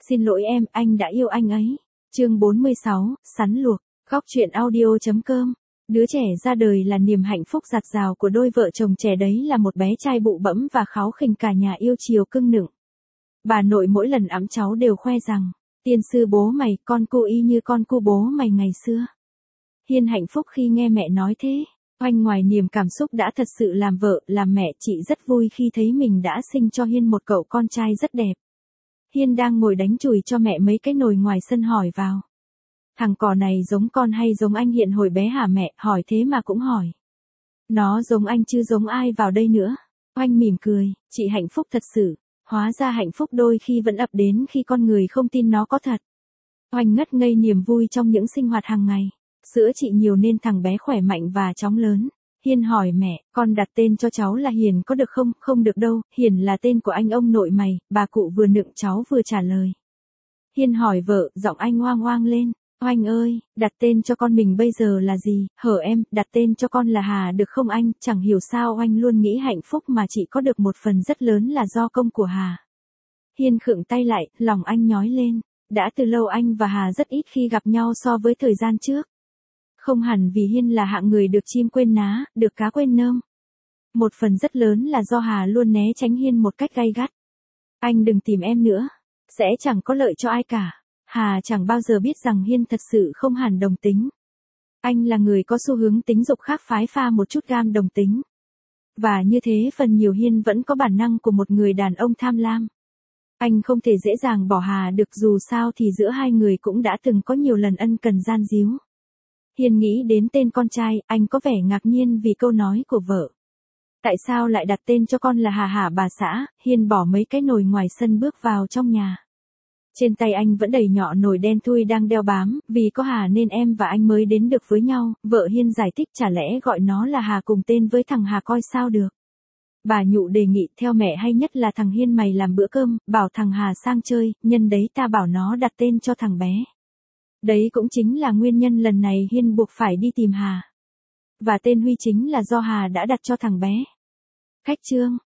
Xin lỗi em, anh đã yêu anh ấy. Chương 46, sắn luộc. Góc truyện audio.com. Đứa trẻ ra đời là niềm hạnh phúc dạt dào của đôi vợ chồng trẻ, đấy là một bé trai bụ bẫm và kháu khỉnh cả nhà yêu chiều cưng nựng. Bà nội mỗi lần ẵm cháu đều khoe rằng, tiên sư bố mày, con cu y như con cu bố mày ngày xưa. Hiên hạnh phúc khi nghe mẹ nói thế. Oanh ngoài niềm cảm xúc đã thật sự làm vợ, làm mẹ, chị rất vui khi thấy mình đã sinh cho Hiên một cậu con trai rất đẹp. Hiên đang ngồi đánh chùi cho mẹ mấy cái nồi ngoài sân hỏi vào. Thằng cò này giống con hay giống anh Hiện hồi bé hả mẹ, hỏi thế mà cũng hỏi. Nó giống anh chứ giống ai vào đây nữa. Oanh mỉm cười, chị hạnh phúc thật sự. Hóa ra hạnh phúc đôi khi vẫn ập đến khi con người không tin nó có thật. Oanh ngất ngây niềm vui trong những sinh hoạt hàng ngày. Sữa chị nhiều nên thằng bé khỏe mạnh và chóng lớn. Hiên hỏi mẹ, con đặt tên cho cháu là Hiền có được không? Không được đâu, Hiền là tên của anh ông nội mày, bà cụ vừa nựng cháu vừa trả lời. Hiên hỏi vợ, giọng anh oang oang lên. Oanh ơi, đặt tên cho con mình bây giờ là gì? Hở em, đặt tên cho con là Hà được không anh? Chẳng hiểu sao Oanh luôn nghĩ hạnh phúc mà chị có được một phần rất lớn là do công của Hà. Hiên khựng tay lại, lòng anh nhói lên. Đã từ lâu anh và Hà rất ít khi gặp nhau so với thời gian trước. Không hẳn vì Hiên là hạng người được chim quên ná, được cá quên nơm. Một phần rất lớn là do Hà luôn né tránh Hiên một cách gay gắt. Anh đừng tìm em nữa. Sẽ chẳng có lợi cho ai cả. Hà chẳng bao giờ biết rằng Hiên thật sự không hẳn đồng tính. Anh là người có xu hướng tính dục khác phái pha một chút gam đồng tính. Và như thế phần nhiều Hiên vẫn có bản năng của một người đàn ông tham lam. Anh không thể dễ dàng bỏ Hà được, dù sao thì giữa hai người cũng đã từng có nhiều lần ân cần gian díu. Hiên nghĩ đến tên con trai, anh có vẻ ngạc nhiên vì câu nói của vợ. Tại sao lại đặt tên cho con là Hà hả bà xã? Hiên bỏ mấy cái nồi ngoài sân bước vào trong nhà. Trên tay anh vẫn đầy nhọ nồi đen thui đang đeo bám, vì có Hà nên em và anh mới đến được với nhau. Vợ Hiên giải thích, chả lẽ gọi nó là Hà cùng tên với thằng Hà coi sao được. Bà Nhụ đề nghị, theo mẹ hay nhất là thằng Hiên mày làm bữa cơm, bảo thằng Hà sang chơi, nhân đấy ta bảo nó đặt tên cho thằng bé. Đấy cũng chính là nguyên nhân lần này Hiên buộc phải đi tìm Hà. Và tên Huy chính là do Hà đã đặt cho thằng bé. Cách chương